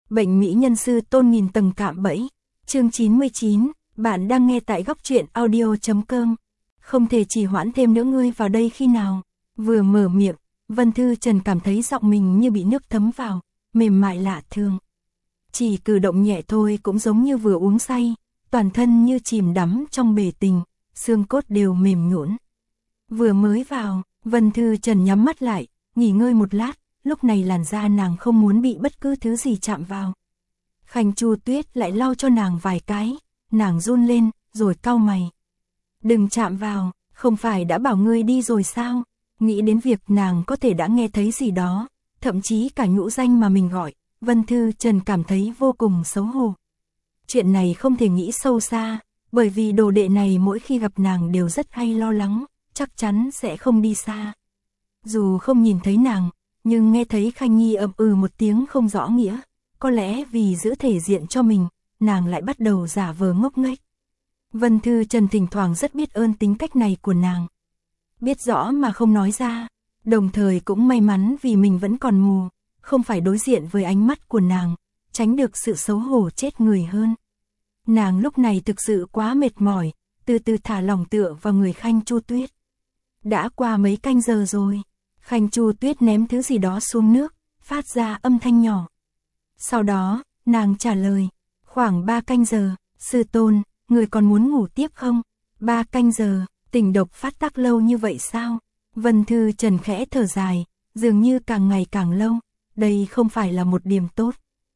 Bệnh mỹ nhân sư tôn nghìn tầng cạm bẫy. Chương 99, bạn đang nghe tại góc truyện audio.com. Không thể trì hoãn thêm nữa, ngươi vào đây khi nào? Vừa mở miệng, Vân Thư Trần cảm thấy giọng mình như bị nước thấm vào, mềm mại lạ thường. Chỉ cử động nhẹ thôi cũng giống như vừa uống say, toàn thân như chìm đắm trong bể tình, xương cốt đều mềm nhũn. Vừa mới vào, Vân Thư Trần nhắm mắt lại, nghỉ ngơi một lát, lúc này làn da nàng không muốn bị bất cứ thứ gì chạm vào. Khanh Chu Tuyết lại lau cho nàng vài cái, nàng run lên, rồi cau mày. Đừng chạm vào, không phải đã bảo ngươi đi rồi sao? Nghĩ đến việc nàng có thể đã nghe thấy gì đó, thậm chí cả nhũ danh mà mình gọi, Vân Thư Trần cảm thấy vô cùng xấu hổ. Chuyện này không thể nghĩ sâu xa, bởi vì đồ đệ này mỗi khi gặp nàng đều rất hay lo lắng, chắc chắn sẽ không đi xa. Dù không nhìn thấy nàng, nhưng nghe thấy Khanh Nhi ậm ừ một tiếng không rõ nghĩa, có lẽ vì giữ thể diện cho mình, nàng lại bắt đầu giả vờ ngốc nghếch. Vân Thư Trần thỉnh thoảng rất biết ơn tính cách này của nàng. Biết rõ mà không nói ra, đồng thời cũng may mắn vì mình vẫn còn mù, không phải đối diện với ánh mắt của nàng, tránh được sự xấu hổ chết người hơn. Nàng lúc này thực sự quá mệt mỏi, từ từ thả lòng tựa vào người Khanh Chu Tuyết. Đã qua mấy canh giờ rồi, Khanh Chu Tuyết ném thứ gì đó xuống nước, phát ra âm thanh nhỏ. Sau đó, nàng trả lời, khoảng 3 canh giờ, sư tôn, người còn muốn ngủ tiếp không? 3 canh giờ, tình độc phát tác lâu như vậy sao? Vân Thư Trần khẽ thở dài, dường như càng ngày càng lâu, đây không phải là một điểm tốt.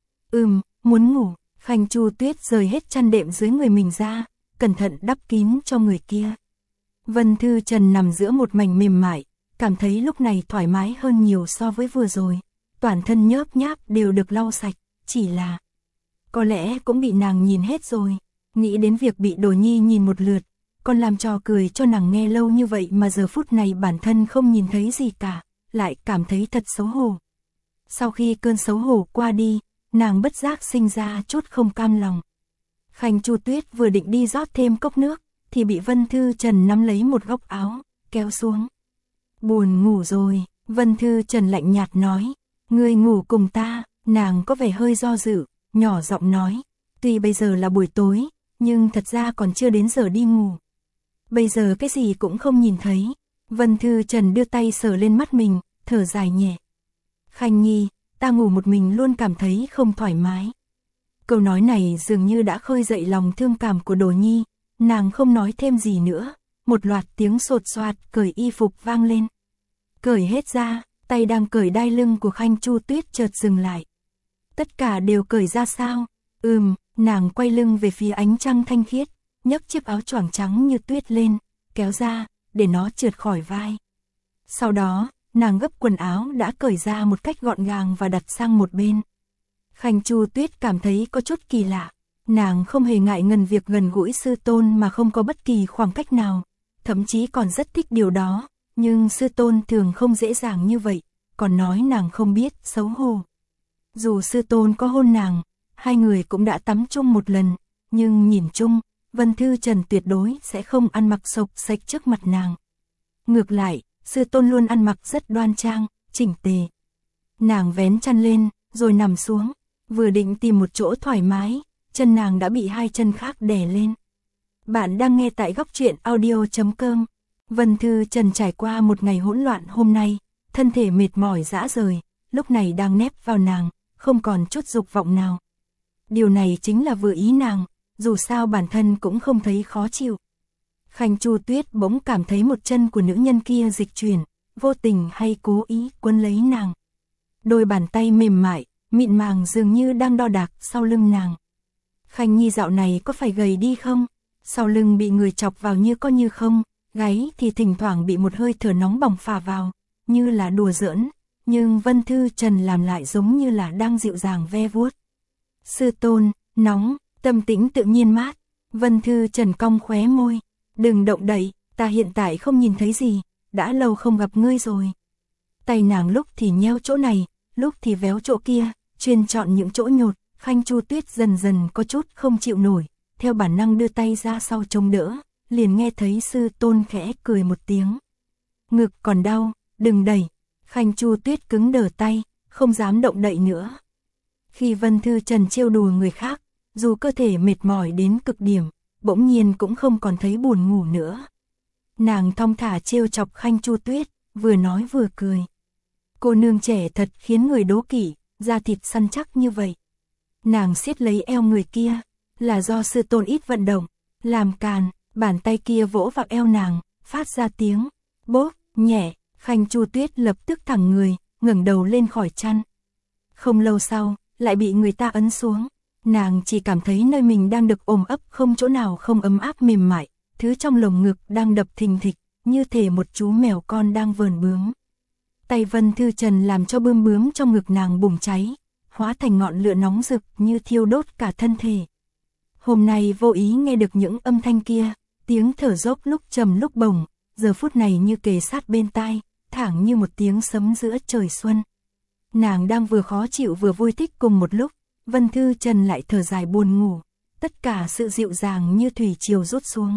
Muốn ngủ. Khanh Chu Tuyết rời hết chăn đệm dưới người mình ra, cẩn thận đắp kín cho người kia. Vân Thư Trần nằm giữa một mảnh mềm mại, cảm thấy lúc này thoải mái hơn nhiều so với vừa rồi. Toàn thân nhớp nháp đều được lau sạch, chỉ là có lẽ cũng bị nàng nhìn hết rồi. Nghĩ đến việc bị Đồ Nhi nhìn một lượt, còn làm trò cười cho nàng nghe lâu như vậy mà giờ phút này bản thân không nhìn thấy gì cả, lại cảm thấy thật xấu hổ. Sau khi cơn xấu hổ qua đi, nàng bất giác sinh ra chút không cam lòng. Khanh Chu Tuyết vừa định đi rót thêm cốc nước, thì bị Vân Thư Trần nắm lấy một góc áo, kéo xuống. Buồn ngủ rồi, Vân Thư Trần lạnh nhạt nói, ngươi ngủ cùng ta. Nàng có vẻ hơi do dự, nhỏ giọng nói, tuy bây giờ là buổi tối, nhưng thật ra còn chưa đến giờ đi ngủ. Bây giờ cái gì cũng không nhìn thấy. Vân Thư Trần đưa tay sờ lên mắt mình, thở dài nhẹ. Khanh Nhi, ta ngủ một mình luôn cảm thấy không thoải mái. Câu nói này dường như đã khơi dậy lòng thương cảm của Đồ Nhi, nàng không nói thêm gì nữa, một loạt tiếng sột soạt cởi y phục vang lên. Cởi hết ra, tay đang cởi đai lưng của Khanh Chu Tuyết chợt dừng lại. Tất cả đều cởi ra sao? Nàng quay lưng về phía ánh trăng thanh khiết, nhấc chiếc áo choàng trắng như tuyết lên, kéo ra, để nó trượt khỏi vai. Sau đó, nàng gấp quần áo đã cởi ra một cách gọn gàng và đặt sang một bên. Khanh Chu Tuyết cảm thấy có chút kỳ lạ, nàng không hề ngại ngần việc gần gũi sư tôn mà không có bất kỳ khoảng cách nào, thậm chí còn rất thích điều đó, nhưng sư tôn thường không dễ dàng như vậy, còn nói nàng không biết xấu hổ. Dù sư tôn có hôn nàng, hai người cũng đã tắm chung một lần, nhưng nhìn chung, Vân Thư Trần tuyệt đối sẽ không ăn mặc xộc xệch trước mặt nàng. Ngược lại, sư tôn luôn ăn mặc rất đoan trang, chỉnh tề. Nàng vén chăn lên, rồi nằm xuống, vừa định tìm một chỗ thoải mái, chân nàng đã bị hai chân khác đè lên. Bạn đang nghe tại góc truyện audio.com. Vân Thư Trần trải qua một ngày hỗn loạn hôm nay, thân thể mệt mỏi rã rời, lúc này đang nép vào nàng, không còn chút dục vọng nào. Điều này chính là vừa ý nàng, dù sao bản thân cũng không thấy khó chịu. Khanh Chu Tuyết bỗng cảm thấy một chân của nữ nhân kia dịch chuyển, vô tình hay cố ý quấn lấy nàng. Đôi bàn tay mềm mại, mịn màng dường như đang đo đạc sau lưng nàng. Khanh Nhi dạo này có phải gầy đi không? Sau lưng bị người chọc vào như có như không, gáy thì thỉnh thoảng bị một hơi thở nóng bỏng phả vào, như là đùa giỡn, nhưng Vân Thư Trần làm lại giống như là đang dịu dàng ve vuốt. Sư tôn, nóng, tâm tĩnh tự nhiên mát. Vân Thư Trần cong khóe môi, đừng động đậy, ta hiện tại không nhìn thấy gì, đã lâu không gặp ngươi rồi. Tay nàng lúc thì nheo chỗ này, lúc thì véo chỗ kia, chuyên chọn những chỗ nhột. Khanh Chu Tuyết dần dần có chút không chịu nổi, theo bản năng đưa tay ra sau chống đỡ, liền nghe thấy sư tôn khẽ cười một tiếng. Ngực còn đau, đừng đẩy. Khanh Chu Tuyết cứng đờ tay, không dám động đậy nữa. Khi Vân Thư Trần trêu đùa người khác, dù cơ thể mệt mỏi đến cực điểm, bỗng nhiên cũng không còn thấy buồn ngủ nữa. Nàng thong thả trêu chọc Khanh Chu Tuyết, vừa nói vừa cười. Cô nương trẻ thật khiến người đố kỵ, da thịt săn chắc như vậy. Nàng siết lấy eo người kia, là do sư tôn ít vận động, làm càn, bàn tay kia vỗ vào eo nàng, phát ra tiếng bốp nhẹ. Khanh Chu Tuyết lập tức thẳng người, ngẩng đầu lên khỏi chăn. Không lâu sau, lại bị người ta ấn xuống. Nàng chỉ cảm thấy nơi mình đang được ôm ấp không chỗ nào không ấm áp mềm mại, thứ trong lồng ngực đang đập thình thịch, như thể một chú mèo con đang vờn bướm. Tay Vân Thư Trần làm cho bươm bướm trong ngực nàng bùng cháy, hóa thành ngọn lửa nóng rực như thiêu đốt cả thân thể. Hôm nay vô ý nghe được những âm thanh kia, tiếng thở dốc lúc trầm lúc bổng, giờ phút này như kề sát bên tai, thẳng như một tiếng sấm giữa trời xuân. Nàng đang vừa khó chịu vừa vui thích cùng một lúc, Vân Thư Trần lại thở dài buồn ngủ, tất cả sự dịu dàng như thủy triều rút xuống.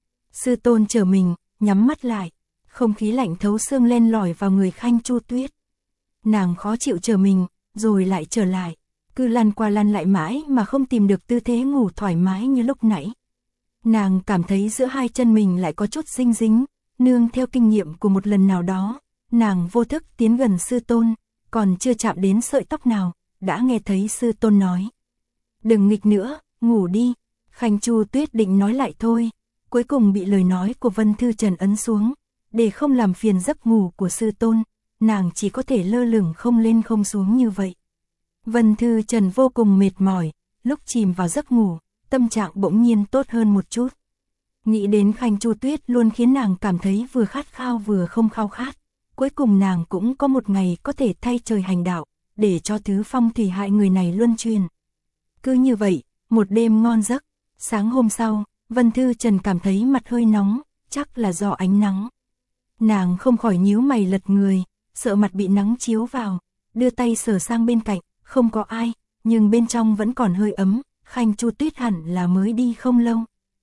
Sư tôn trở mình, nhắm mắt lại, không khí lạnh thấu xương len lỏi vào người Khanh Chu Tuyết. Nàng khó chịu trở mình, rồi lại trở lại, cứ lăn qua lăn lại mãi mà không tìm được tư thế ngủ thoải mái như lúc nãy. Nàng cảm thấy giữa hai chân mình lại có chút dinh dính, nương theo kinh nghiệm của một lần nào đó, nàng vô thức tiến gần sư tôn, còn chưa chạm đến sợi tóc nào, đã nghe thấy sư tôn nói. Đừng nghịch nữa, ngủ đi. Khanh Chu Tuyết định nói lại thôi, cuối cùng bị lời nói của Vân Thư Trần ấn xuống, để không làm phiền giấc ngủ của sư tôn, nàng chỉ có thể lơ lửng không lên không xuống như vậy. Vân Thư Trần vô cùng mệt mỏi, lúc chìm vào giấc ngủ, tâm trạng bỗng nhiên tốt hơn một chút. Nghĩ đến Khanh Chu Tuyết luôn khiến nàng cảm thấy vừa khát khao vừa không khao khát, cuối cùng nàng cũng có một ngày có thể thay trời hành đạo, để cho thứ phong thủy hại người này luân truyền. Cứ như vậy, một đêm ngon giấc, sáng hôm sau, Vân Thư Trần cảm thấy mặt hơi nóng, chắc là do ánh nắng. Nàng không khỏi nhíu mày lật người, sợ mặt bị nắng chiếu vào, đưa tay sờ sang bên cạnh, không có ai, nhưng bên trong vẫn còn hơi ấm, Khanh Chu Tuyết hẳn là mới đi không lâu.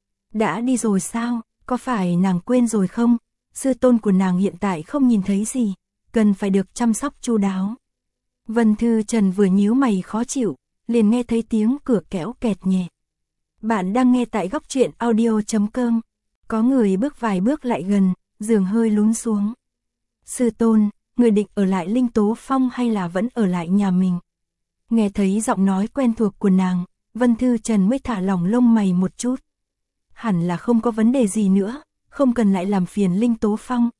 Đã đi rồi sao, có phải nàng quên rồi không? Sư tôn của nàng hiện tại không nhìn thấy gì, cần phải được chăm sóc chu đáo. Vân Thư Trần vừa nhíu mày khó chịu, liền nghe thấy tiếng cửa kéo kẹt nhẹ. Bạn đang nghe tại góc truyện audio.com. Có người bước vài bước lại gần, giường hơi lún xuống. Sư tôn, người định ở lại Linh Tố Phong hay là vẫn ở lại nhà mình? Nghe thấy giọng nói quen thuộc của nàng, Vân Thư Trần mới thả lỏng lông mày một chút. Hẳn là không có vấn đề gì nữa, không cần lại làm phiền Linh Tố Phong.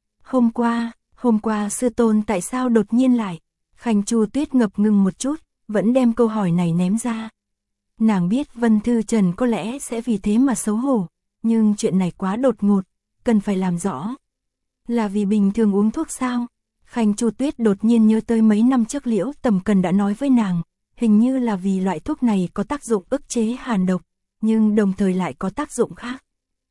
Hôm qua sư tôn tại sao đột nhiên lại? Khanh Chu Tuyết ngập ngừng một chút, vẫn đem câu hỏi này ném ra. Nàng biết Vân Thư Trần có lẽ sẽ vì thế mà xấu hổ, nhưng chuyện này quá đột ngột, cần phải làm rõ. Là vì bình thường uống thuốc sao? Khanh Chu Tuyết đột nhiên nhớ tới mấy năm trước Liễu Tầm Cần đã nói với nàng, hình như là vì loại thuốc này có tác dụng ức chế hàn độc, nhưng đồng thời lại có tác dụng khác.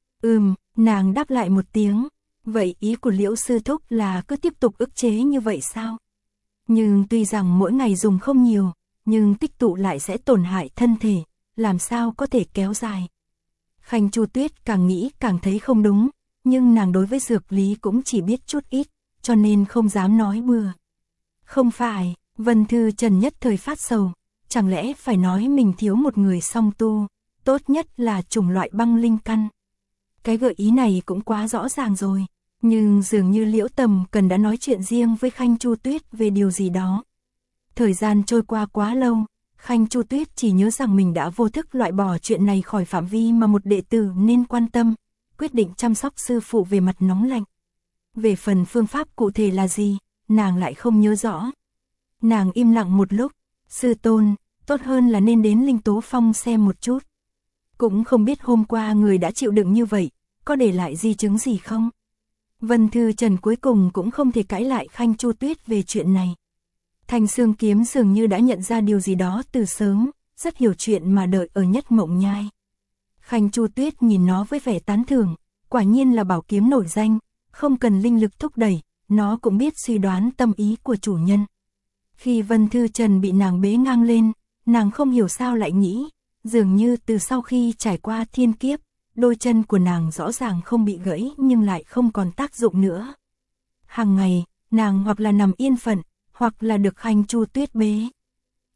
Nàng đáp lại một tiếng, vậy ý của Liễu sư thúc là cứ tiếp tục ức chế như vậy sao? Nhưng tuy rằng mỗi ngày dùng không nhiều, nhưng tích tụ lại sẽ tổn hại thân thể, làm sao có thể kéo dài. Khanh Chu Tuyết càng nghĩ càng thấy không đúng, nhưng nàng đối với dược lý cũng chỉ biết chút ít, cho nên không dám nói bừa. Không phải, Vân Thư Trần nhất thời phát sầu, chẳng lẽ phải nói mình thiếu một người song tu, tốt nhất là chủng loại băng linh căn. Cái gợi ý này cũng quá rõ ràng rồi, nhưng dường như Liễu Tầm Cần đã nói chuyện riêng với Khanh Chu Tuyết về điều gì đó. Thời gian trôi qua quá lâu, Khanh Chu Tuyết chỉ nhớ rằng mình đã vô thức loại bỏ chuyện này khỏi phạm vi mà một đệ tử nên quan tâm, quyết định chăm sóc sư phụ về mặt nóng lạnh. Về phần phương pháp cụ thể là gì, nàng lại không nhớ rõ. Nàng im lặng một lúc, sư tôn, tốt hơn là nên đến Linh Tố Phong xem một chút. Cũng không biết hôm qua người đã chịu đựng như vậy, có để lại di chứng gì không? Vân Thư Trần cuối cùng cũng không thể cãi lại Khanh Chu Tuyết về chuyện này. Thanh Xương Kiếm dường như đã nhận ra điều gì đó từ sớm, rất hiểu chuyện mà đợi ở Nhất Mộng Nhai. Khanh Chu Tuyết nhìn nó với vẻ tán thưởng, quả nhiên là bảo kiếm nổi danh, không cần linh lực thúc đẩy, nó cũng biết suy đoán tâm ý của chủ nhân. Khi Vân Thư Trần bị nàng bế ngang lên, nàng không hiểu sao lại nghĩ, dường như từ sau khi trải qua thiên kiếp, đôi chân của nàng rõ ràng không bị gãy nhưng lại không còn tác dụng nữa. Hàng ngày, nàng hoặc là nằm yên phận, hoặc là được Khanh Chu Tuyết bế.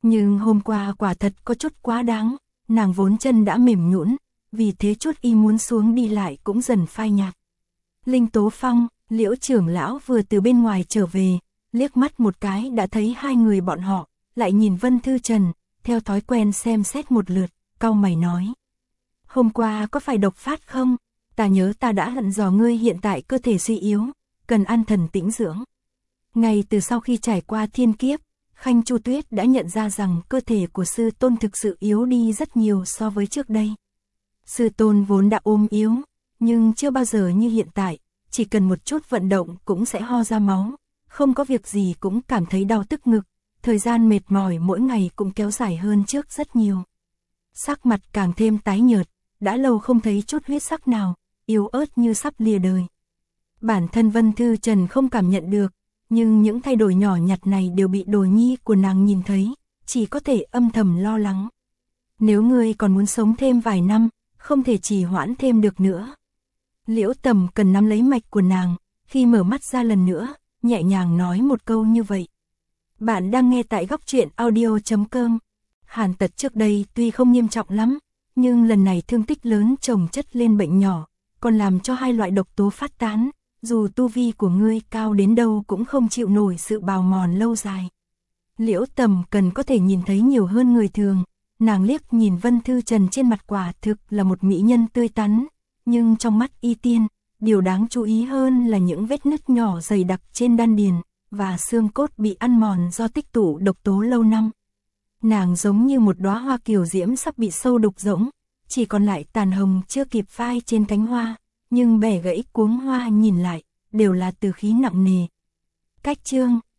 Nhưng hôm qua quả thật có chút quá đáng, nàng vốn chân đã mềm nhũn, vì thế chút y muốn xuống đi lại cũng dần phai nhạt. Linh Tố Phong, Liễu trưởng lão vừa từ bên ngoài trở về, liếc mắt một cái đã thấy hai người bọn họ, lại nhìn Vân Thư Trần, theo thói quen xem xét một lượt, cau mày nói. Hôm qua có phải độc phát không? Ta nhớ ta đã dặn dò ngươi hiện tại cơ thể suy yếu, cần an thần tĩnh dưỡng. Ngay từ sau khi trải qua thiên kiếp, Khanh Chu Tuyết đã nhận ra rằng cơ thể của sư tôn thực sự yếu đi rất nhiều so với trước đây. Sư tôn vốn đã ốm yếu, nhưng chưa bao giờ như hiện tại, chỉ cần một chút vận động cũng sẽ ho ra máu, không có việc gì cũng cảm thấy đau tức ngực, thời gian mệt mỏi mỗi ngày cũng kéo dài hơn trước rất nhiều. Sắc mặt càng thêm tái nhợt, đã lâu không thấy chút huyết sắc nào, yếu ớt như sắp lìa đời. Bản thân Vân Thư Trần không cảm nhận được, nhưng những thay đổi nhỏ nhặt này đều bị đồ nhi của nàng nhìn thấy, chỉ có thể âm thầm lo lắng. Nếu ngươi còn muốn sống thêm vài năm, không thể trì hoãn thêm được nữa. Liễu Tầm cần nắm lấy mạch của nàng, khi mở mắt ra lần nữa, nhẹ nhàng nói một câu như vậy. Bạn đang nghe tại góc truyện audio.com. Hàn tật trước đây tuy không nghiêm trọng lắm, nhưng lần này thương tích lớn chồng chất lên bệnh nhỏ, còn làm cho hai loại độc tố phát tán, dù tu vi của ngươi cao đến đâu cũng không chịu nổi sự bào mòn lâu dài. Liễu Tầm cần có thể nhìn thấy nhiều hơn người thường, nàng liếc nhìn Vân Thư Trần trên mặt quả thực là một mỹ nhân tươi tắn, nhưng trong mắt y tiên, điều đáng chú ý hơn là những vết nứt nhỏ dày đặc trên đan điền, và xương cốt bị ăn mòn do tích tụ độc tố lâu năm. Nàng giống như một đóa hoa kiều diễm sắp bị sâu đục rỗng, chỉ còn lại tàn hồng chưa kịp phai trên cánh hoa, nhưng bẻ gãy cuống hoa nhìn lại, đều là từ khí nặng nề. Cách chương